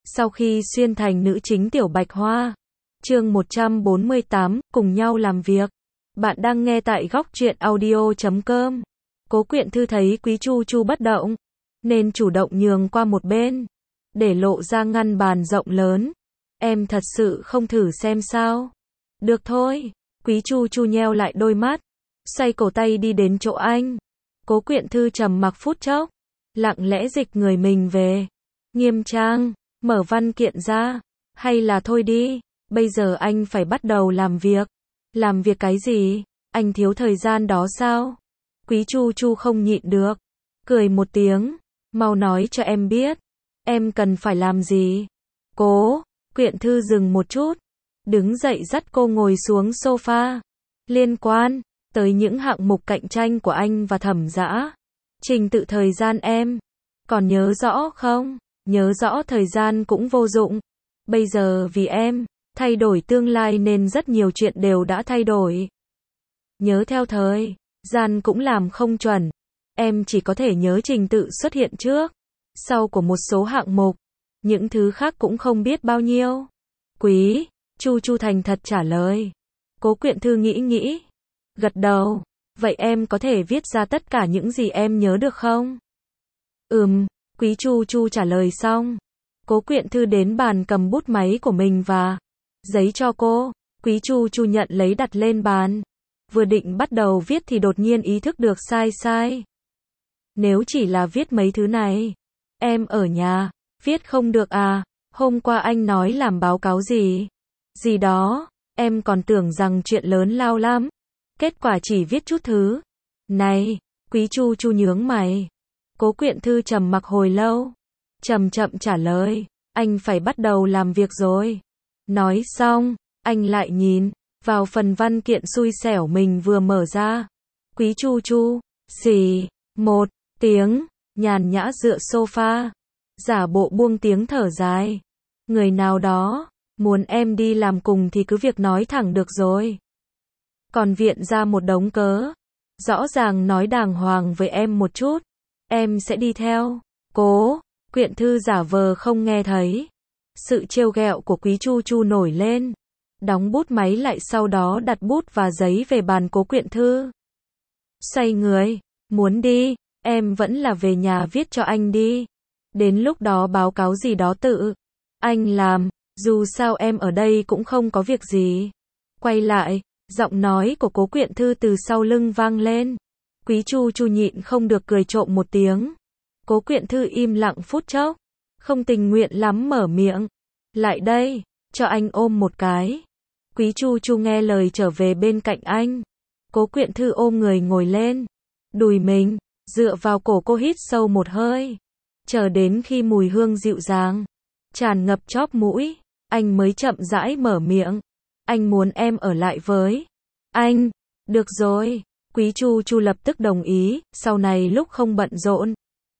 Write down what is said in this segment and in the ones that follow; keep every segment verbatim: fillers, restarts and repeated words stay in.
Sau khi xuyên thành nữ chính Tiểu Bạch Hoa. Chương một trăm bốn mươi tám, cùng nhau làm việc. Bạn đang nghe tại góc truyện audio chấm com. Cố Quyện Thư thấy Quý Chu Chu bất động, nên chủ động nhường qua một bên, để lộ ra ngăn bàn rộng lớn. Em thật sự không thử xem sao? Được thôi. Quý Chu Chu nheo lại đôi mắt, xoay cổ tay đi đến chỗ anh. Cố Quyện Thư trầm mặc phút chốc, lặng lẽ dịch người mình về. Nghiêm trang, mở văn kiện ra. Hay là thôi đi, bây giờ anh phải bắt đầu làm việc. Làm việc cái gì? Anh thiếu thời gian đó sao? Quý Chu Chu không nhịn được, cười một tiếng. Mau nói cho em biết, em cần phải làm gì? Cố Quyện Thư dừng một chút, đứng dậy dắt cô ngồi xuống sofa. Liên quan tới những hạng mục cạnh tranh của anh và Thẩm Dã, trình tự thời gian em còn nhớ rõ không? Nhớ rõ thời gian cũng vô dụng. Bây giờ vì em thay đổi tương lai nên rất nhiều chuyện đều đã thay đổi. Nhớ theo thời gian cũng làm không chuẩn. Em chỉ có thể nhớ trình tự xuất hiện trước, sau của một số hạng mục. Những thứ khác cũng không biết bao nhiêu. Quý Chu Chu thành thật trả lời. Cố Quyện Thư nghĩ nghĩ, gật đầu. Vậy em có thể viết ra tất cả những gì em nhớ được không? Ừm. Quý Chu Chu trả lời xong, Cố Quyện Thư đến bàn cầm bút máy của mình và giấy cho cô. Quý Chu Chu nhận lấy đặt lên bàn. Vừa định bắt đầu viết thì đột nhiên ý thức được sai sai. Nếu chỉ là viết mấy thứ này, em ở nhà viết không được à? Hôm qua anh nói làm báo cáo gì gì đó, em còn tưởng rằng chuyện lớn lao lắm. Kết quả chỉ viết chút thứ này. Quý Chu Chu nhướng mày. Cố Quyện Thư trầm mặc hồi lâu, chậm chậm trả lời, anh phải bắt đầu làm việc rồi. Nói xong, anh lại nhìn vào phần văn kiện xui xẻo mình vừa mở ra. Quý Chu Chu xì một tiếng, nhàn nhã dựa sofa, giả bộ buông tiếng thở dài. Người nào đó muốn em đi làm cùng thì cứ việc nói thẳng được rồi. Còn viện ra một đống cớ. Rõ ràng nói đàng hoàng với em một chút, em sẽ đi theo. Cố Quyện Thư giả vờ không nghe thấy. Sự trêu ghẹo của Quý Chu Chu nổi lên. Đóng bút máy lại, sau đó đặt bút và giấy về bàn Cố Quyện Thư. Xoay người, muốn đi, em vẫn là về nhà viết cho anh đi. Đến lúc đó báo cáo gì đó tự anh làm, dù sao em ở đây cũng không có việc gì. Quay lại, giọng nói của Cố Quyện Thư từ sau lưng vang lên. Quý Chu Chu nhịn không được cười trộm một tiếng. Cố Quyện Thư im lặng phút chốc, không tình nguyện lắm mở miệng. Lại đây, cho anh ôm một cái. Quý Chu Chu nghe lời trở về bên cạnh anh. Cố Quyện Thư ôm người ngồi lên, đùi mình dựa vào cổ cô, hít sâu một hơi. Chờ đến khi mùi hương dịu dàng tràn ngập chóp mũi, anh mới chậm rãi mở miệng. Anh muốn em ở lại với anh. Được rồi. Quý Chu Chu lập tức đồng ý, sau này lúc không bận rộn,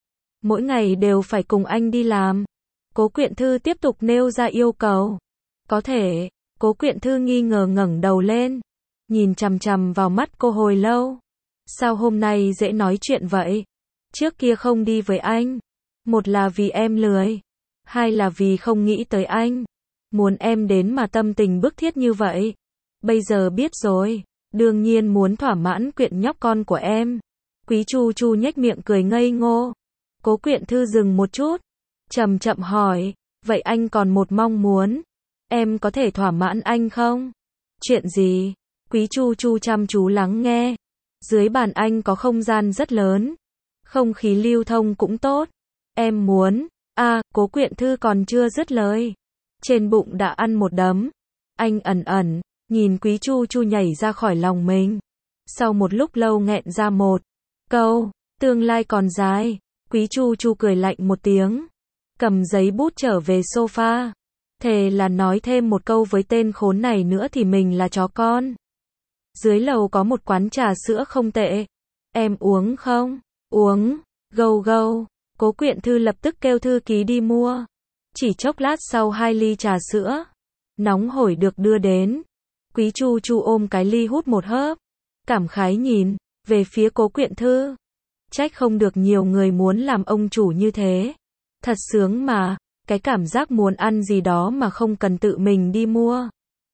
mỗi ngày đều phải cùng anh đi làm. Cố Quyện Thư tiếp tục nêu ra yêu cầu. Có thể. Cố Quyện Thư nghi ngờ ngẩng đầu lên, nhìn chằm chằm vào mắt cô hồi lâu. Sao hôm nay dễ nói chuyện vậy? Trước kia không đi với anh, một là vì em lười, hai là vì không nghĩ tới anh. Muốn em đến mà tâm tình bức thiết như vậy. Bây giờ biết rồi, đương nhiên muốn thỏa mãn Quyện nhóc con của em. Quý Chu Chu nhếch miệng cười ngây ngô. Cố Quyện Thư dừng một chút, chậm chậm hỏi, vậy anh còn một mong muốn, em có thể thỏa mãn anh không? Chuyện gì? Quý Chu Chu chăm chú lắng nghe. Dưới bàn anh có không gian rất lớn, không khí lưu thông cũng tốt. Em muốn, a à, Cố Quyện Thư còn chưa dứt lời, trên bụng đã ăn một đấm. Anh ẩn ẩn nhìn Quý Chu Chu nhảy ra khỏi lòng mình. Sau một lúc lâu nghẹn ra một câu, tương lai còn dài. Quý Chu Chu cười lạnh một tiếng, cầm giấy bút trở về sofa. Thề là nói thêm một câu với tên khốn này nữa thì mình là chó con. Dưới lầu có một quán trà sữa không tệ. Em uống không? Uống. Gâu gâu. Cố Quyện Thư lập tức kêu thư ký đi mua. Chỉ chốc lát sau, hai ly trà sữa nóng hổi được đưa đến. Quý Chu Chu ôm cái ly hút một hớp, cảm khái nhìn về phía Cố Quyện Thư. Trách không được nhiều người muốn làm ông chủ như thế. Thật sướng mà. Cái cảm giác muốn ăn gì đó mà không cần tự mình đi mua.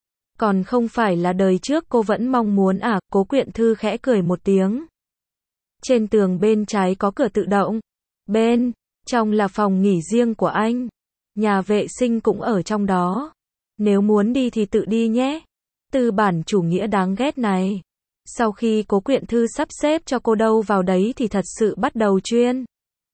Còn không phải là đời trước cô vẫn mong muốn à, Cố Quyện Thư khẽ cười một tiếng. Trên tường bên trái có cửa tự động. Bên trong là phòng nghỉ riêng của anh. Nhà vệ sinh cũng ở trong đó. Nếu muốn đi thì tự đi nhé. Tư bản chủ nghĩa đáng ghét này. Sau khi Cố Quyện Thư sắp xếp cho cô đâu vào đấy thì thật sự bắt đầu chuyên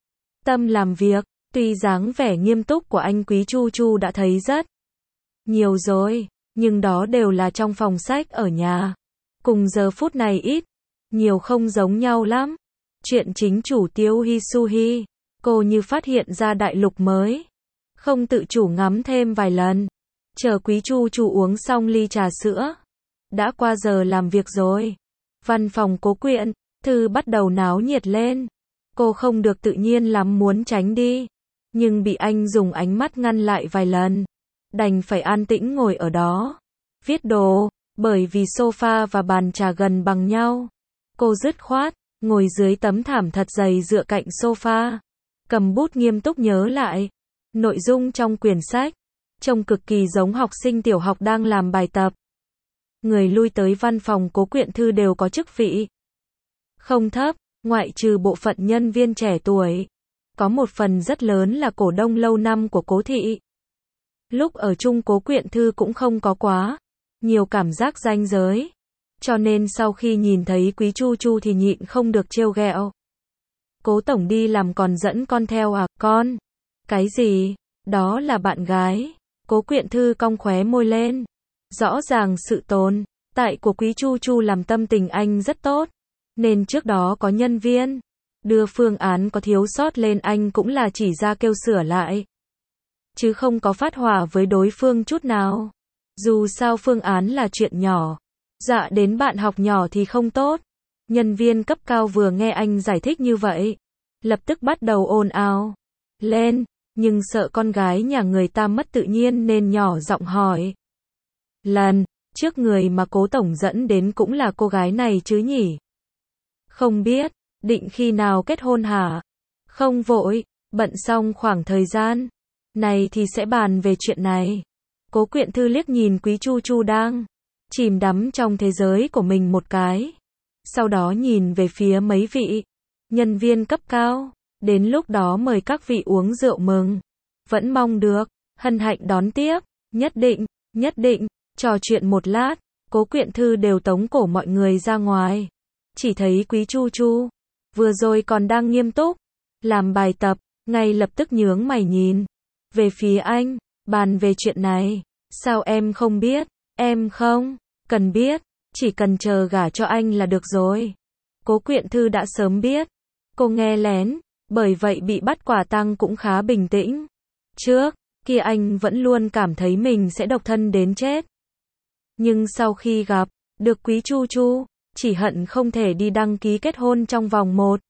tâm làm việc. Tuy dáng vẻ nghiêm túc của anh Quý Chu Chu đã thấy rất nhiều rồi, nhưng đó đều là trong phòng sách ở nhà. Cùng giờ phút này ít, nhiều không giống nhau lắm. Chuyện chính chủ Tiêu Hisuhi, cô như phát hiện ra đại lục mới. Không tự chủ ngắm thêm vài lần. Chờ Quý Chu Chu uống xong ly trà sữa. Đã qua giờ làm việc rồi. Văn phòng Cố Quyện Thư bắt đầu náo nhiệt lên. Cô không được tự nhiên lắm muốn tránh đi. Nhưng bị anh dùng ánh mắt ngăn lại vài lần. Đành phải an tĩnh ngồi ở đó. Viết đồ, bởi vì sofa và bàn trà gần bằng nhau. Cô dứt khoát, ngồi dưới tấm thảm thật dày dựa cạnh sofa. Cầm bút nghiêm túc nhớ lại. Nội dung trong quyển sách. Trông cực kỳ giống học sinh tiểu học đang làm bài tập. Người lui tới văn phòng Cố Quyện Thư đều có chức vị không thấp, ngoại trừ bộ phận nhân viên trẻ tuổi. Có một phần rất lớn là cổ đông lâu năm của Cố thị. Lúc ở chung Cố Quyện Thư cũng không có quá nhiều cảm giác ranh giới. Cho nên sau khi nhìn thấy Quý Chu Chu thì nhịn không được trêu ghẹo. Cố tổng đi làm còn dẫn con theo à, con? Cái gì? Đó là bạn gái. Cố Quyện Thư cong khóe môi lên. Rõ ràng sự tồn tại của Quý Chu Chu làm tâm tình anh rất tốt. Nên trước đó có nhân viên đưa phương án có thiếu sót lên anh cũng là chỉ ra kêu sửa lại. Chứ không có phát hỏa với đối phương chút nào. Dù sao phương án là chuyện nhỏ. Dạ đến bạn học nhỏ thì không tốt. Nhân viên cấp cao vừa nghe anh giải thích như vậy. Lập tức bắt đầu ồn ào lên. Nhưng sợ con gái nhà người ta mất tự nhiên nên nhỏ giọng hỏi. Lần trước người mà Cố tổng dẫn đến cũng là cô gái này chứ nhỉ? Không biết, định khi nào kết hôn hả? Không vội, bận xong khoảng thời gian này thì sẽ bàn về chuyện này. Cố Quyện Thư liếc nhìn Quý Chu Chu đang chìm đắm trong thế giới của mình một cái. Sau đó nhìn về phía mấy vị nhân viên cấp cao. Đến lúc đó mời các vị uống rượu mừng. Vẫn mong được, hân hạnh đón tiếp. Nhất định, nhất định, trò chuyện một lát. Cố Quyện Thư đều tống cổ mọi người ra ngoài. Chỉ thấy Quý Chu Chu vừa rồi còn đang nghiêm túc làm bài tập, ngay lập tức nhướng mày nhìn về phía anh, bàn về chuyện này. Sao em không biết? Em không cần biết, chỉ cần chờ gả cho anh là được rồi. Cố Quyện Thư đã sớm biết. Cô nghe lén, bởi vậy bị bắt quả tang cũng khá bình tĩnh. Trước kia anh vẫn luôn cảm thấy mình sẽ độc thân đến chết. Nhưng sau khi gặp được Quý Chu Chu, chỉ hận không thể đi đăng ký kết hôn trong vòng một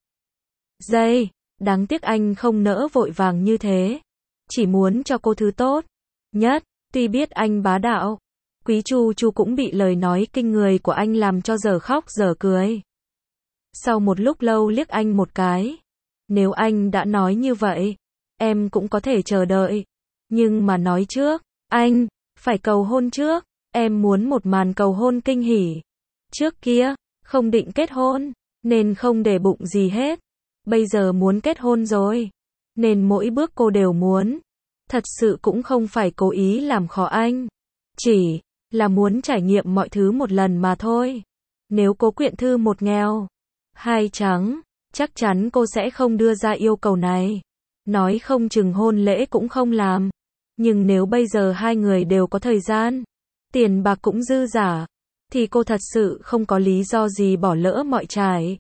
giây. Đáng tiếc anh không nỡ vội vàng như thế. Chỉ muốn cho cô thứ tốt nhất. Tuy biết anh bá đạo, Quý Chu Chu cũng bị lời nói kinh người của anh làm cho dở khóc dở cười. Sau một lúc lâu liếc anh một cái. Nếu anh đã nói như vậy, em cũng có thể chờ đợi. Nhưng mà nói trước, anh phải cầu hôn trước. Em muốn một màn cầu hôn kinh hỉ. Trước kia, không định kết hôn, nên không để bụng gì hết. Bây giờ muốn kết hôn rồi, nên mỗi bước cô đều muốn. Thật sự cũng không phải cố ý làm khó anh. Chỉ là muốn trải nghiệm mọi thứ một lần mà thôi. Nếu Cố Quyện Thư một nghèo, hai trắng, chắc chắn cô sẽ không đưa ra yêu cầu này. Nói không chừng hôn lễ cũng không làm. Nhưng nếu bây giờ hai người đều có thời gian, tiền bạc cũng dư dả, thì cô thật sự không có lý do gì bỏ lỡ mọi trải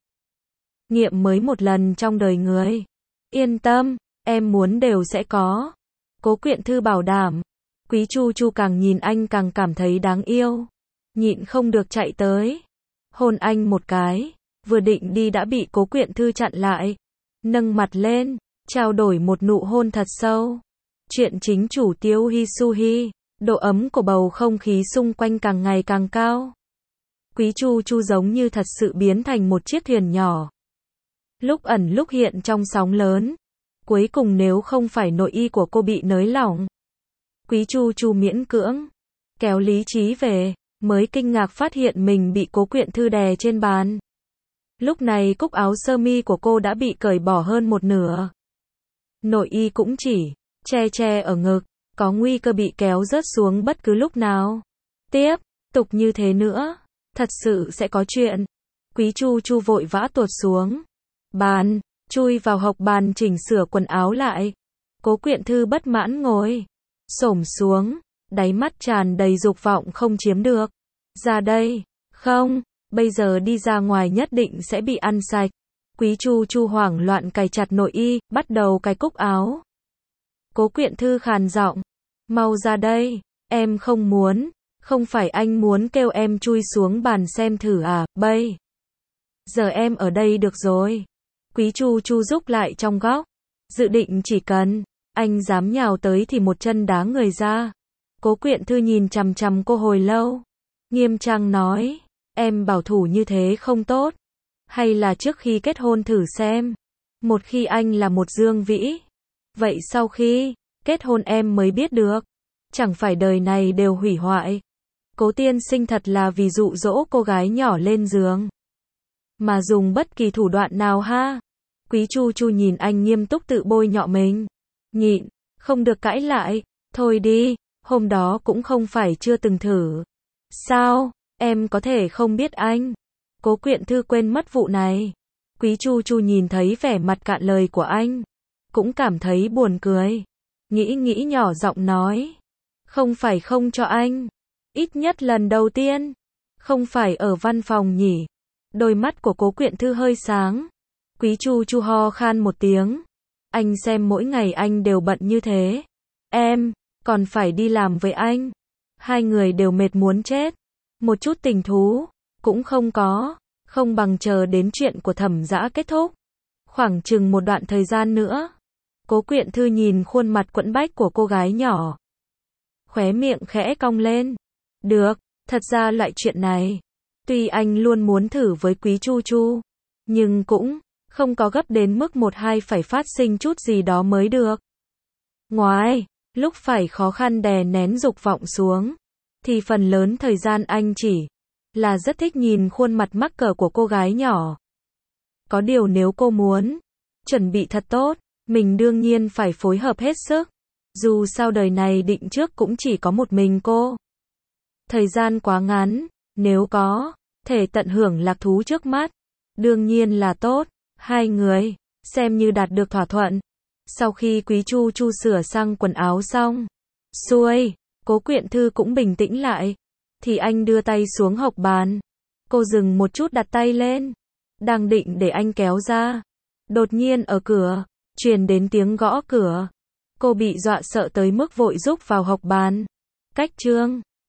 nghiệm mới một lần trong đời người. Yên tâm, em muốn đều sẽ có. Cố Quyện Thư bảo đảm. Quý Chu Chu càng nhìn anh càng cảm thấy đáng yêu. Nhịn không được chạy tới. Hôn anh một cái. Vừa định đi đã bị Cố Quyện Thư chặn lại. Nâng mặt lên, trao đổi một nụ hôn thật sâu. Chuyện chính chủ Tiêu Hisuhi. Độ ấm của bầu không khí xung quanh càng ngày càng cao. Quý Chu Chu giống như thật sự biến thành một chiếc thuyền nhỏ. Lúc ẩn lúc hiện trong sóng lớn. Cuối cùng nếu không phải nội y của cô bị nới lỏng. Quý Chu Chu miễn cưỡng kéo lý trí về, mới kinh ngạc phát hiện mình bị Cố Quyện Thư đè trên bàn. Lúc này cúc áo sơ mi của cô đã bị cởi bỏ hơn một nửa. Nội y cũng chỉ che che ở ngực, có nguy cơ bị kéo rớt xuống bất cứ lúc nào. Tiếp tục như thế nữa, thật sự sẽ có chuyện. Quý Chu Chu vội vã tuột xuống bàn, chui vào hộc bàn chỉnh sửa quần áo lại. Cố Quyện Thư bất mãn ngồi xổm xuống, đáy mắt tràn đầy dục vọng không chiếm được. Ra đây, không, bây giờ đi ra ngoài nhất định sẽ bị ăn sạch. Quý Chu Chu hoảng loạn cài chặt nội y, bắt đầu cài cúc áo. Cố Quyện Thư khàn giọng, mau ra đây, em không muốn, không phải anh muốn kêu em chui xuống bàn xem thử à, bây giờ em ở đây được rồi. Quý Chu Chu rúc lại trong góc, dự định chỉ cần anh dám nhào tới thì một chân đá người ra. Cố Quyện Thư nhìn chằm chằm cô hồi lâu, nghiêm trang nói, em bảo thủ như thế không tốt, hay là trước khi kết hôn thử xem. Một khi anh là một Dương Vĩ, vậy sau khi kết hôn em mới biết được, chẳng phải đời này đều hủy hoại. Cố tiên sinh thật là vì dụ dỗ cô gái nhỏ lên giường mà dùng bất kỳ thủ đoạn nào ha. Quý Chu Chu nhìn anh nghiêm túc tự bôi nhọ mình, nhịn, không được cãi lại, thôi đi, hôm đó cũng không phải chưa từng thử. Sao, em có thể không biết anh? Cố Quyện Thư quên mất vụ này. Quý Chu Chu nhìn thấy vẻ mặt cạn lời của anh, cũng cảm thấy buồn cười. Nghĩ nghĩ nhỏ giọng nói, không phải không cho anh, ít nhất lần đầu tiên, không phải ở văn phòng nhỉ? Đôi mắt của Cố Quyện Thư hơi sáng. Quý Chu Chu ho khan một tiếng. Anh xem mỗi ngày anh đều bận như thế, em còn phải đi làm với anh, hai người đều mệt muốn chết, một chút tình thú cũng không có, không bằng chờ đến chuyện của Thẩm Dã kết thúc, khoảng chừng một đoạn thời gian nữa. Cố Quyện Thư nhìn khuôn mặt quẫn bách của cô gái nhỏ, khóe miệng khẽ cong lên. Được, thật ra loại chuyện này, tuy anh luôn muốn thử với Quý Chu Chu, nhưng cũng không có gấp đến mức một hai phải phát sinh chút gì đó mới được. Ngoài lúc phải khó khăn đè nén dục vọng xuống, thì phần lớn thời gian anh chỉ là rất thích nhìn khuôn mặt mắc cỡ của cô gái nhỏ. Có điều nếu cô muốn chuẩn bị thật tốt, mình đương nhiên phải phối hợp hết sức. Dù sao đời này định trước cũng chỉ có một mình cô. Thời gian quá ngắn, nếu có thể tận hưởng lạc thú trước mắt, đương nhiên là tốt. Hai người xem như đạt được thỏa thuận. Sau khi Quý Chu Chu sửa sang quần áo xong xuôi, Cố Quyện Thư cũng bình tĩnh lại, thì anh đưa tay xuống hộc bàn. Cô dừng một chút đặt tay lên, đang định để anh kéo ra. Đột nhiên ở cửa truyền đến tiếng gõ cửa. Cô bị dọa sợ tới mức vội rúc vào hộc bàn. Cách chương